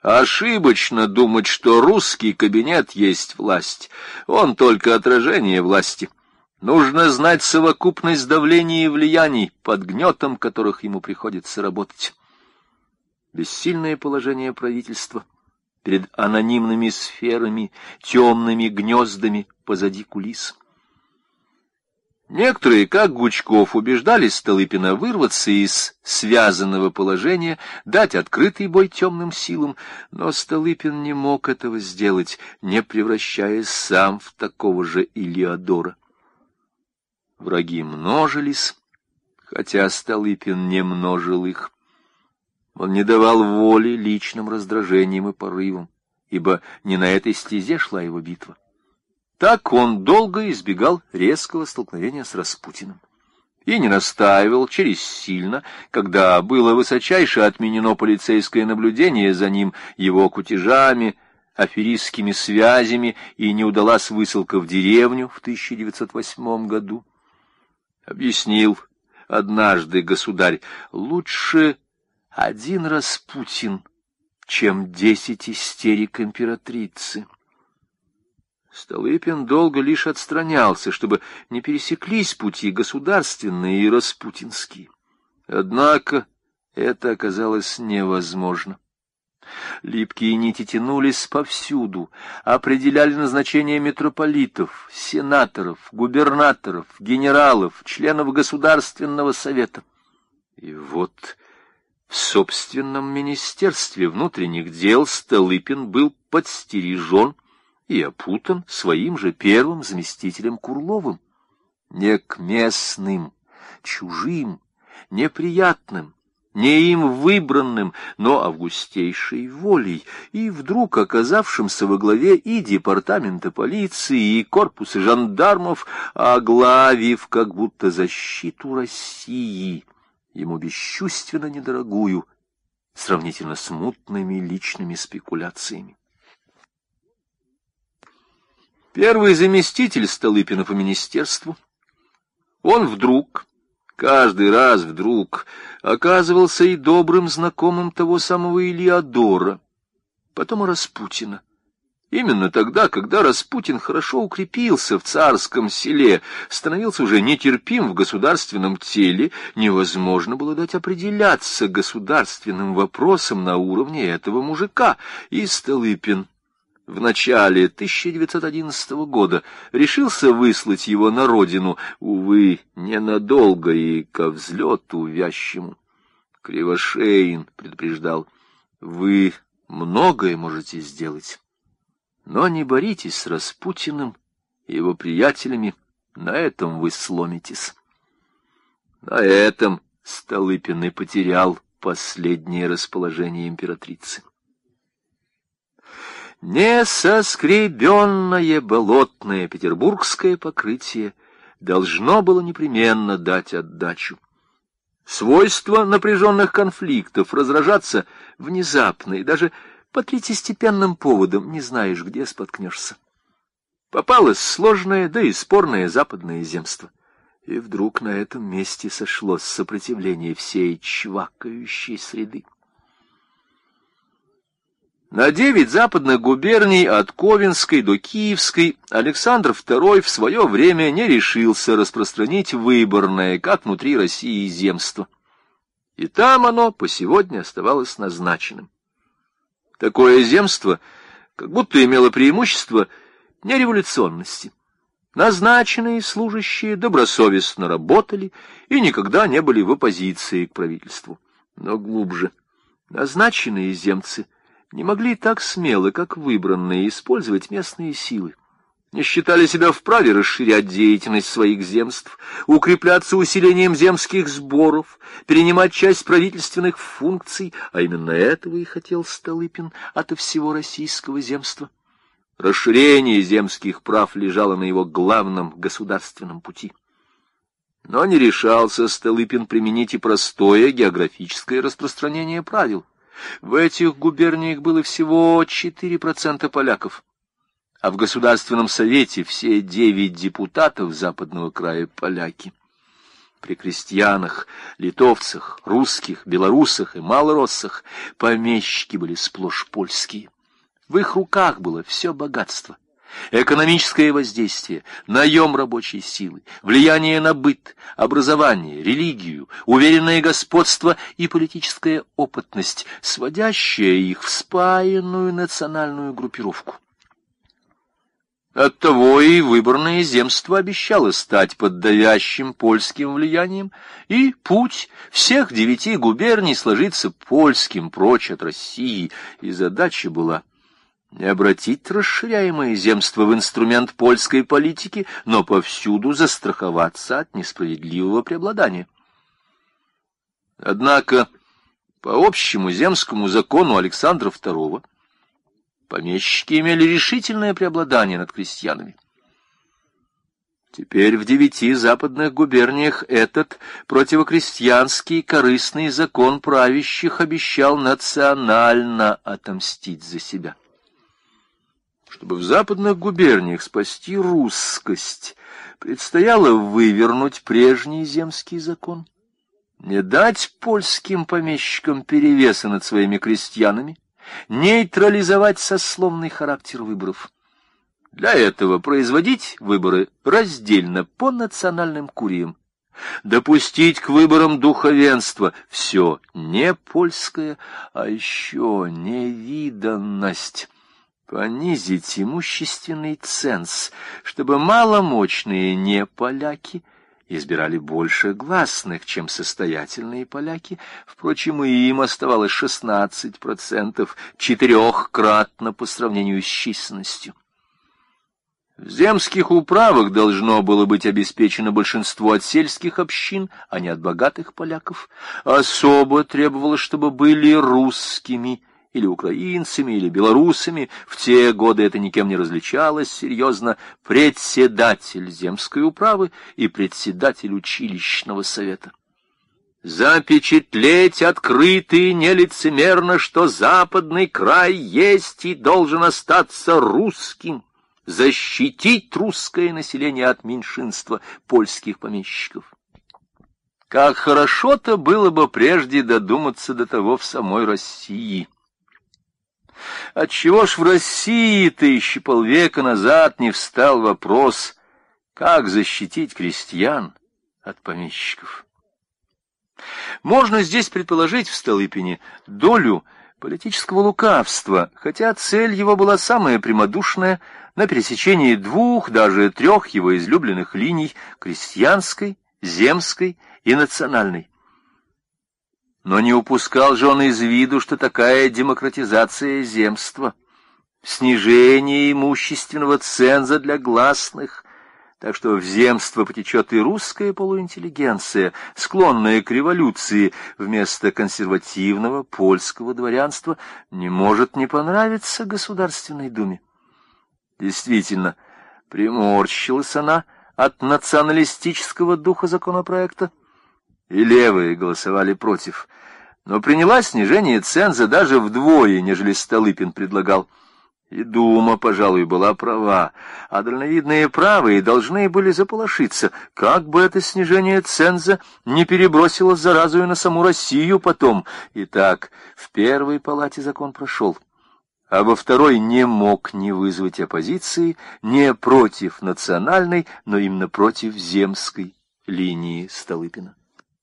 Ошибочно думать, что русский кабинет есть власть. Он только отражение власти. Нужно знать совокупность давлений и влияний, под гнетом которых ему приходится работать. Бессильное положение правительства перед анонимными сферами, темными гнездами позади кулис. Некоторые, как Гучков, убеждали Столыпина вырваться из связанного положения, дать открытый бой темным силам, но Столыпин не мог этого сделать, не превращаясь сам в такого же Илиадора. Враги множились, хотя Столыпин не множил их. Он не давал воли личным раздражениям и порывам, ибо не на этой стезе шла его битва. Так он долго избегал резкого столкновения с Распутиным и не настаивал через сильно, когда было высочайше отменено полицейское наблюдение за ним, его кутежами, аферистскими связями, и не удалась высылка в деревню в 1908 году. Объяснил однажды государь: лучше один Распутин, чем 10 истерик императрицы. Столыпин долго лишь отстранялся, чтобы не пересеклись пути государственные и распутинские. Однако это оказалось невозможно. Липкие нити тянулись повсюду, определяли назначение митрополитов, сенаторов, губернаторов, генералов, членов Государственного совета. И вот в собственном министерстве внутренних дел Столыпин был подстережен и опутан своим же первым заместителем Курловым, не к местным, чужим, неприятным, не им выбранным, но августейшей волей, и вдруг оказавшимся во главе и департамента полиции, и корпуса жандармов, оглавив как будто защиту России, ему бесчувственно недорогую, сравнительно смутными личными спекуляциями. Первый заместитель Столыпина по министерству, он вдруг, каждый раз вдруг, оказывался и добрым знакомым того самого Илиадора, потом и Распутина. Именно тогда, когда Распутин хорошо укрепился в Царском Селе, становился уже нетерпим в государственном теле, невозможно было дать определяться государственным вопросам на уровне этого мужика, и Столыпин в начале 1911 года решился выслать его на родину, увы, ненадолго и ко взлету вящему. Кривошеин предупреждал: вы многое можете сделать, но не боритесь с Распутиным и его приятелями, на этом вы сломитесь. На этом Столыпин и потерял последнее расположение императрицы. Несоскребенное болотное петербургское покрытие должно было непременно дать отдачу. Свойство напряженных конфликтов разражаться внезапно и даже по третьестепенным поводам, не знаешь, где споткнешься. Попалось сложное, да и спорное западное земство, и вдруг на этом месте сошлось сопротивление всей чвакающей среды. На 9 западных губерний от Ковенской до Киевской Александр II в свое время не решился распространить выборное, как внутри России, земство. И там оно по сегодня оставалось назначенным. Такое земство как будто имело преимущество нереволюционности. Назначенные служащие добросовестно работали и никогда не были в оппозиции к правительству. Но глубже. Назначенные земцы не могли так смело, как выбранные, использовать местные силы. Не считали себя вправе расширять деятельность своих земств, укрепляться усилением земских сборов, перенимать часть правительственных функций, а именно этого и хотел Столыпин ото всего российского земства. Расширение земских прав лежало на его главном государственном пути. Но не решался Столыпин применить и простое географическое распространение правил. В этих губерниях было всего 4% поляков, а в Государственном совете все 9 депутатов западного края поляки. при крестьянах, литовцах, русских, белорусах и малороссах помещики были сплошь польские. В их руках было все богатство. Экономическое воздействие, наем рабочей силы, влияние на быт, образование, религию, уверенное господство и политическая опытность, сводящая их в спаянную национальную группировку. Оттого и выборное земство обещало стать под давящим польским влиянием, и путь всех 9 губерний сложиться польским прочь от России, и задача была не обратить расширяемое земство в инструмент польской политики, но повсюду застраховаться от несправедливого преобладания. Однако, по общему земскому закону Александра II, помещики имели решительное преобладание над крестьянами. Теперь в 9 западных губерниях этот противокрестьянский корыстный закон правящих обещал национально отомстить за себя. Чтобы в западных губерниях спасти русскость, предстояло вывернуть прежний земский закон, не дать польским помещикам перевеса над своими крестьянами, нейтрализовать сословный характер выборов. Для этого производить выборы раздельно по национальным куриям, допустить к выборам духовенства все не польское, а еще невиданность. Понизить имущественный ценз, чтобы маломощные неполяки избирали больше гласных, чем состоятельные поляки. Впрочем, и им оставалось 16%, 4-кратно по сравнению с численностью. В земских управах должно было быть обеспечено большинство от сельских общин, а не от богатых поляков. Особо требовалось, чтобы были русскими, или украинцами, или белорусами, в те годы это никем не различалось серьезно, председатель земской управы и председатель училищного совета. Запечатлеть открыто и нелицемерно, что западный край есть и должен остаться русским, защитить русское население от меньшинства польских помещиков. Как хорошо-то было бы прежде додуматься до того в самой России. Отчего ж в России-то еще полвека назад не встал вопрос, как защитить крестьян от помещиков? Можно здесь предположить в Столыпине долю политического лукавства, хотя цель его была самая прямодушная, на пересечении 2, даже 3 его излюбленных линий — крестьянской, земской и национальной. Но не упускал же он из виду, что такая демократизация земства, снижение имущественного ценза для гласных, так что в земство потечет и русская полуинтеллигенция, склонная к революции, вместо консервативного польского дворянства, не может не понравиться Государственной Думе. Действительно, приморщилась она от националистического духа законопроекта, и левые голосовали против, но приняла снижение ценза даже вдвое, нежели Столыпин предлагал. И Дума, пожалуй, была права, а дальновидные правые должны были заполошиться, как бы это снижение ценза не перебросило заразу и на саму Россию потом. Итак, в первой палате закон прошел, а во второй не мог не вызвать оппозиции не против национальной, но именно против земской линии Столыпина.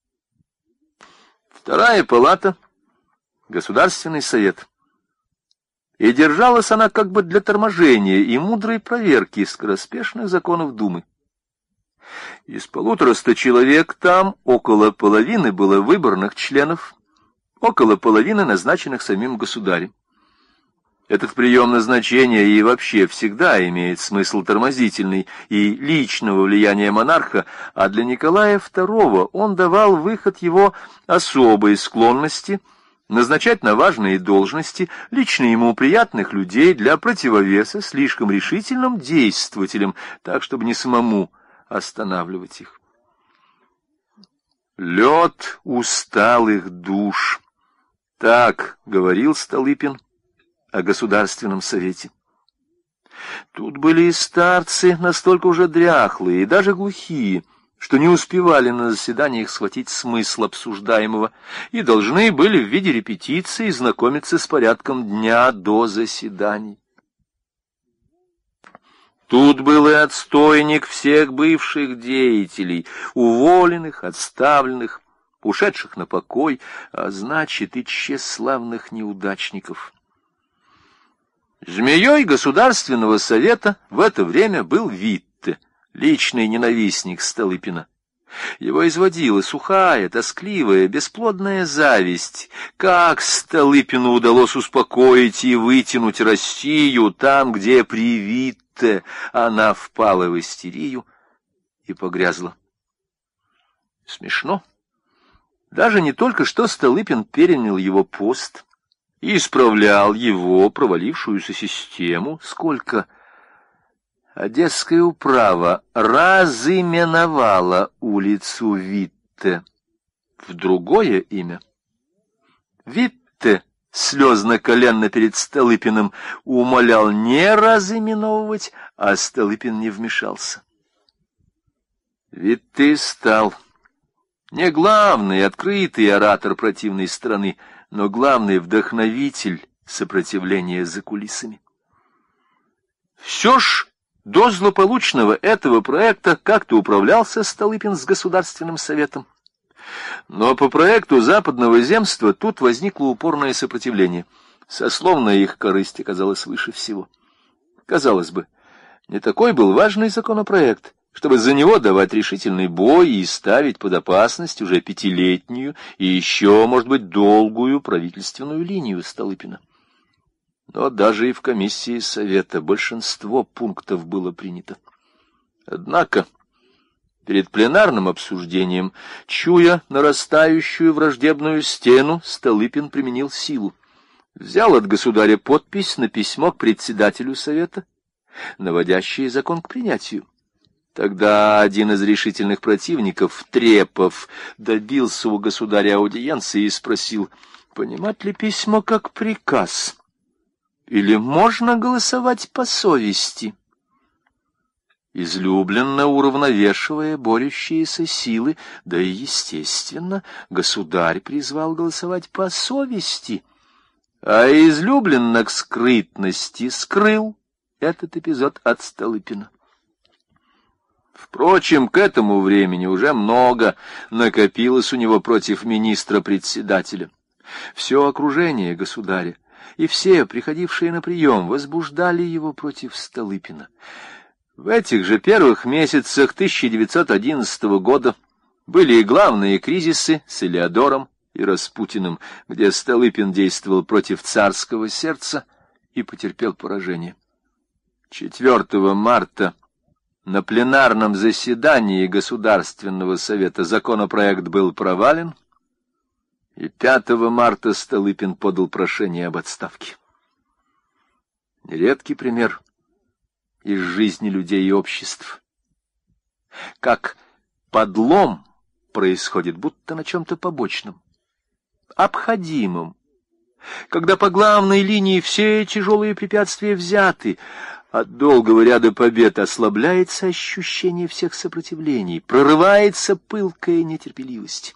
Вторая палата — Государственный совет. И держалась она как бы для торможения и мудрой проверки скороспешных законов Думы. Из 150 человек там около половины было выборных членов, около половины назначенных самим государем. Этот прием назначения и вообще всегда имеет смысл тормозительный и личного влияния монарха, а для Николая II он давал выход его особой склонности назначать на важные должности лично ему приятных людей для противовеса слишком решительным действователям, так, чтобы не самому останавливать их. «Лед усталых душ», — так говорил Столыпин о Государственном совете. Тут были и старцы, настолько уже дряхлые, и даже глухие, что не успевали на заседаниях схватить смысл обсуждаемого и должны были в виде репетиции знакомиться с порядком дня до заседаний. Тут был и отстойник всех бывших деятелей, уволенных, отставленных, ушедших на покой, а значит и тщеславных неудачников. Змеей Государственного совета в это время был Витте, личный ненавистник Столыпина. Его изводила сухая, тоскливая, бесплодная зависть. Как Столыпину удалось успокоить и вытянуть Россию там, где при Витте она впала в истерию и погрязла. Смешно. Даже не только что Столыпин перенял его пост и исправлял его провалившуюся систему, сколько Одесская управа разыменовала улицу Витте в другое имя. Витте слезно-коленно перед Столыпиным умолял не разыменовывать, а Столыпин не вмешался. Витте стал не главный открытый оратор противной страны, но главный вдохновитель сопротивления за кулисами. Все ж до злополучного этого проекта как-то управлялся Столыпин с Государственным советом. Но по проекту Западного земства тут возникло упорное сопротивление. Сословная их корысть оказалась выше всего. Казалось бы, не такой был важный законопроект, чтобы за него давать решительный бой и ставить под опасность уже пятилетнюю и еще, может быть, долгую правительственную линию Столыпина. Но даже и в комиссии Совета большинство пунктов было принято. Однако перед пленарным обсуждением, чуя нарастающую враждебную стену, Столыпин применил силу. Взял от государя подпись на письмо к председателю Совета, наводящее закон к принятию. Тогда один из решительных противников, Трепов, добился у государя аудиенции и спросил, понимать ли письмо как приказ, или можно голосовать по совести? Излюбленно уравновешивая борющиеся силы, да и, естественно, государь призвал голосовать по совести, а излюбленно к скрытности скрыл этот эпизод от Столыпина. Впрочем, к этому времени уже много накопилось у него против министра-председателя. Все окружение государя и все, приходившие на прием, возбуждали его против Столыпина. В этих же первых месяцах 1911 года были и главные кризисы с Элеодором и Распутиным, где Столыпин действовал против царского сердца и потерпел поражение. 4 марта на пленарном заседании Государственного совета законопроект был провален, и 5 марта Столыпин подал прошение об отставке. Нередкий пример из жизни людей и обществ. Как подлом происходит будто на чем-то побочном, обходимом, когда по главной линии все тяжелые препятствия взяты. От долгого ряда побед ослабляется ощущение всех сопротивлений, прорывается пылкая нетерпеливость.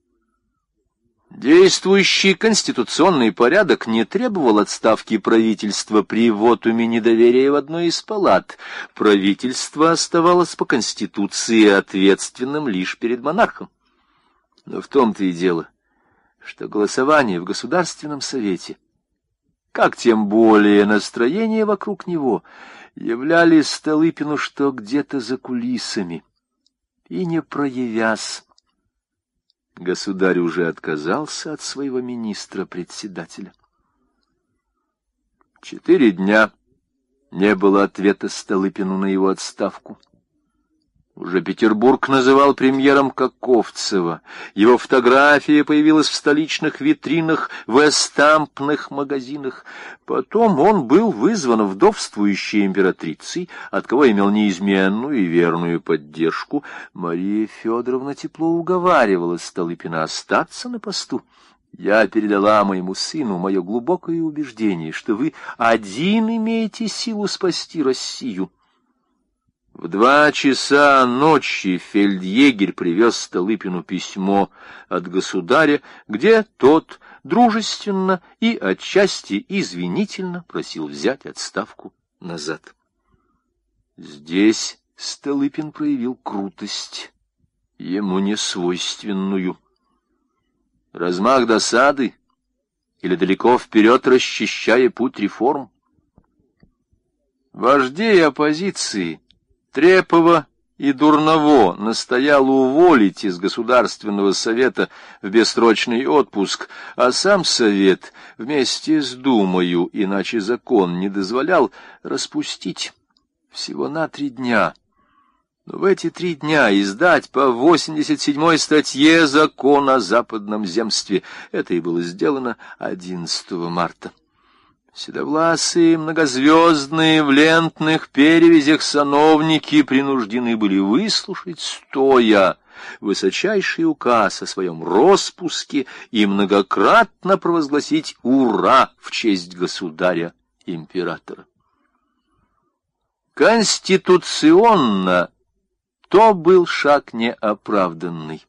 Действующий конституционный порядок не требовал отставки правительства при вотуме недоверия в одной из палат. Правительство оставалось по Конституции ответственным лишь перед монархом. Но в том-то и дело, что голосование в Государственном совете, как тем более настроение вокруг него, являли Столыпину, что где-то за кулисами, и не проявясь, государь уже отказался от своего министра-председателя. 4 дня не было ответа Столыпину на его отставку. Уже Петербург называл премьером Каковцева. Его фотография появилась в столичных витринах, в эстампных магазинах. Потом он был вызван вдовствующей императрицей, от кого имел неизменную и верную поддержку. Мария Федоровна тепло уговаривала Столыпина остаться на посту. «Я передала моему сыну мое глубокое убеждение, что вы один имеете силу спасти Россию». В 2 часа ночи фельдъегерь привез Столыпину письмо от государя, где тот дружественно и отчасти извинительно просил взять отставку назад. Здесь Столыпин проявил крутость, ему не свойственную. Размах досады или далеко вперед расчищая путь реформ? Вождей оппозиции Трепова и Дурново настоял уволить из Государственного совета в бессрочный отпуск, а сам совет вместе с Думою, иначе закон не дозволял, распустить всего на 3 дня. Но в эти 3 дня издать по 87-й статье закон о западном земстве. Это и было сделано 11 марта. Седовласые, многозвездные, в лентных перевязях сановники принуждены были выслушать стоя высочайший указ о своем роспуске и многократно провозгласить «Ура!» в честь государя-императора. Конституционно то был шаг неоправданный.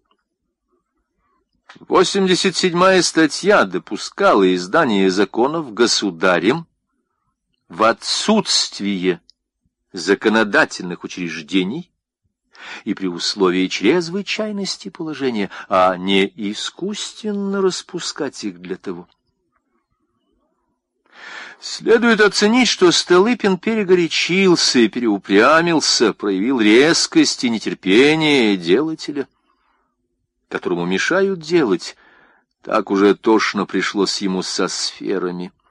87-я статья допускала издание законов государем в отсутствие законодательных учреждений и при условии чрезвычайности положения, а не искусственно распускать их для того. Следует оценить, что Столыпин перегорячился и переупрямился, проявил резкость и нетерпение делателя, которому мешают делать. Так уже тошно пришлось ему со сферами.